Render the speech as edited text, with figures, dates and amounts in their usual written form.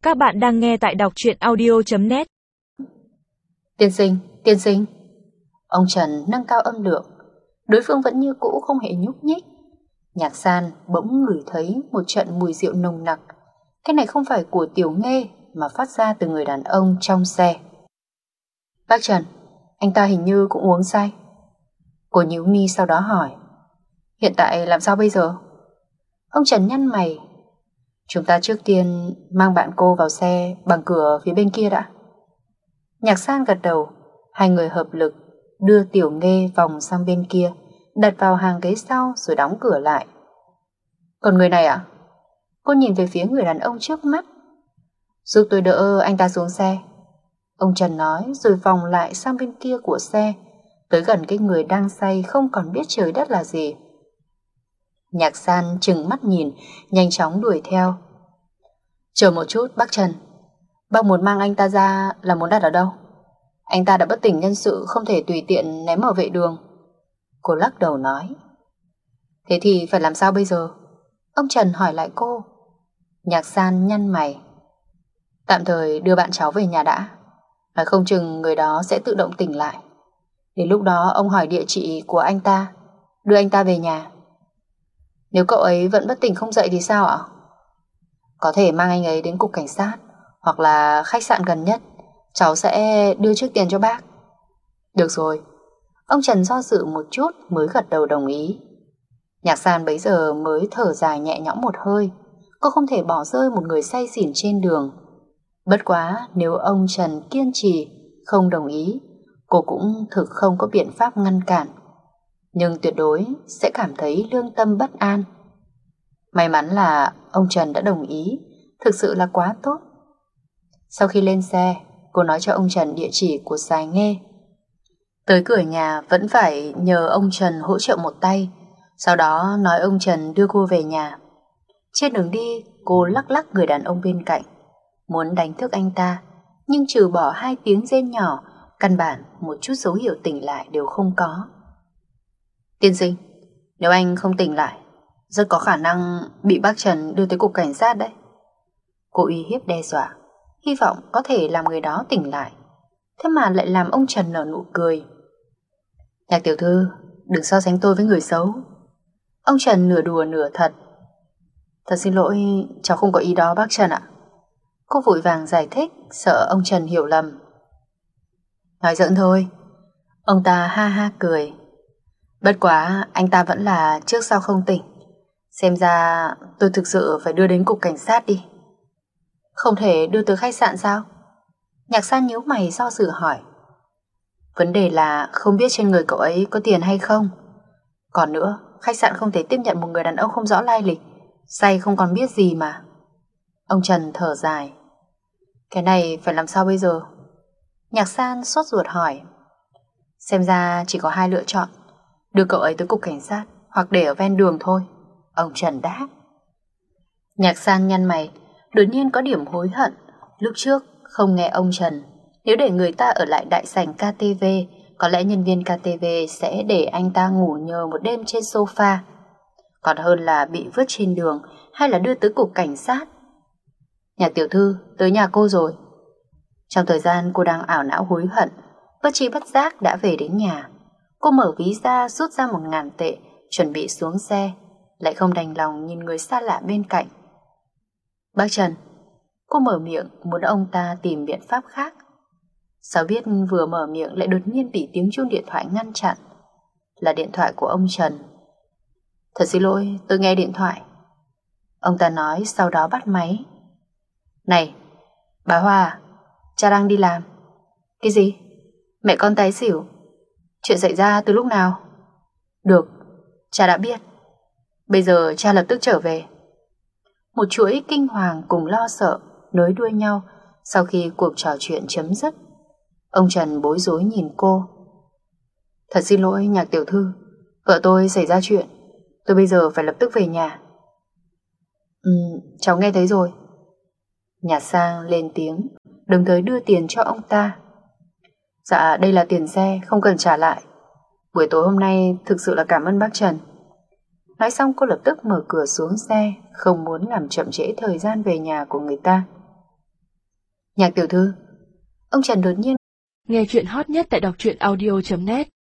Các bạn đang nghe tại đọc truyện audio.net. Tiên sinh. Ông Trần nâng cao âm lượng. Đối phương vẫn như cũ không hề nhúc nhích. Nhạc San bỗng ngửi thấy một trận mùi rượu nồng nặc. Cái này không phải của Tiểu Nghê mà phát ra từ người đàn ông trong xe. Bác Trần, anh ta hình như cũng uống say. Cô nhíu mi sau đó hỏi, hiện tại làm sao bây giờ? Ông Trần nhăn mày. Chúng ta trước tiên mang bạn cô vào xe bằng cửa phía bên kia đã. Nhạc San gật đầu. Hai người hợp lực đưa Tiểu Nghê vòng sang bên kia, đặt vào hàng ghế sau rồi đóng cửa lại. Còn người này ạ? Cô nhìn về phía người đàn ông trước mắt. Giúp tôi đỡ anh ta xuống xe, ông Trần nói, rồi vòng lại sang bên kia của xe, tới gần cái người đang say không còn biết trời đất là gì. Nhạc San trừng mắt nhìn, nhanh chóng đuổi theo. Chờ một chút bác Trần, bác muốn mang anh ta ra là muốn đặt ở đâu? Anh ta đã bất tỉnh nhân sự, không thể tùy tiện ném ở vệ đường. Cô lắc đầu nói. Thế thì phải làm sao bây giờ? Ông Trần hỏi lại cô. Nhạc San nhăn mày. Tạm thời đưa bạn cháu về nhà đã, nói không chừng người đó sẽ tự động tỉnh lại. Đến lúc đó ông hỏi địa chỉ của anh ta, đưa anh ta về nhà. Nếu cậu ấy vẫn bất tỉnh không dậy thì sao ạ? Có thể mang anh ấy đến cục cảnh sát hoặc là khách sạn gần nhất, cháu sẽ đưa trước tiền cho bác. Được rồi. Ông Trần do dự một chút mới gật đầu đồng ý. Nhạc San bấy giờ mới thở dài nhẹ nhõm một hơi. Cô không thể bỏ rơi một người say xỉn trên đường. Bất quá nếu ông Trần kiên trì không đồng ý, cô cũng thực không có biện pháp ngăn cản, nhưng tuyệt đối sẽ cảm thấy lương tâm bất an. May mắn là ông Trần đã đồng ý, thực sự là quá tốt. Sau khi lên xe, cô nói cho ông Trần địa chỉ của Sài Nghê. Tới cửa nhà vẫn phải nhờ ông Trần hỗ trợ một tay, sau đó nói ông Trần đưa cô về nhà. Trên đường đi, cô lắc lắc người đàn ông bên cạnh, muốn đánh thức anh ta, nhưng trừ bỏ 2 tiếng rên nhỏ, căn bản một chút dấu hiệu tỉnh lại đều không có. Tiên sinh, nếu anh không tỉnh lại, rất có khả năng bị bác Trần đưa tới cục cảnh sát đấy. Cô uy hiếp đe dọa, hy vọng có thể làm người đó tỉnh lại. Thế mà lại làm ông Trần nở nụ cười. Nhạc tiểu thư, đừng so sánh tôi với người xấu. Ông Trần nửa đùa nửa thật. Thật xin lỗi, cháu không có ý đó bác Trần ạ. Cô vội vàng giải thích, sợ ông Trần hiểu lầm. Nói giỡn thôi. Ông ta ha ha cười. Bất quá anh ta vẫn là trước sau không tỉnh. Xem ra tôi thực sự phải đưa đến cục cảnh sát đi. Không thể đưa tới khách sạn sao? Nhạc San nhíu mày do dự hỏi. Vấn đề là không biết trên người cậu ấy có tiền hay không. Còn nữa, khách sạn không thể tiếp nhận một người đàn ông không rõ lai lịch, say không còn biết gì mà. Ông Trần thở dài. Cái này phải làm sao bây giờ? Nhạc San sốt ruột hỏi. Xem ra chỉ có 2 lựa chọn, đưa cậu ấy tới cục cảnh sát hoặc để ở ven đường thôi, ông Trần đáp. Nhạc San nhăn mày, đột nhiên có điểm hối hận lúc trước không nghe ông Trần. Nếu để người ta ở lại đại sảnh KTV, có lẽ nhân viên KTV sẽ để anh ta ngủ nhờ một đêm trên sofa, còn hơn là bị vứt trên đường hay là đưa tới cục cảnh sát. Nhạc tiểu thư, tới nhà cô rồi. Trong thời gian cô đang ảo não hối hận, bất tri bất giác đã về đến nhà. Cô mở ví ra, rút ra 1.000 tệ, chuẩn bị xuống xe, lại không đành lòng nhìn người xa lạ bên cạnh. Bác Trần. Cô mở miệng muốn ông ta tìm biện pháp khác. Sao biết vừa mở miệng lại đột nhiên bị tiếng chuông điện thoại ngăn chặn. Là điện thoại của ông Trần. Thật xin lỗi, tôi nghe điện thoại, ông ta nói, sau đó bắt máy. Này, bà Hoa à? Cha đang đi làm. Cái gì? Mẹ con tái xỉu? Chuyện xảy ra từ lúc nào? Được, cha đã biết. Bây giờ cha lập tức trở về. Một chuỗi kinh hoàng cùng lo sợ nối đuôi nhau sau khi cuộc trò chuyện chấm dứt. Ông Trần bối rối nhìn cô. Thật xin lỗi Nhạc tiểu thư, vợ tôi xảy ra chuyện, tôi bây giờ phải lập tức về nhà. Cháu nghe thấy rồi. Nhạc Sang lên tiếng, đồng thời đưa tiền cho ông ta. Dạ, đây là tiền xe, không cần trả lại. Buổi tối hôm nay thực sự là cảm ơn bác Trần. Nói xong cô lập tức mở cửa xuống xe, không muốn làm chậm trễ thời gian về nhà của người ta. Nhạc tiểu thư. Ông Trần đột nhiên. Nghe chuyện hot nhất tại đọc truyện audio.net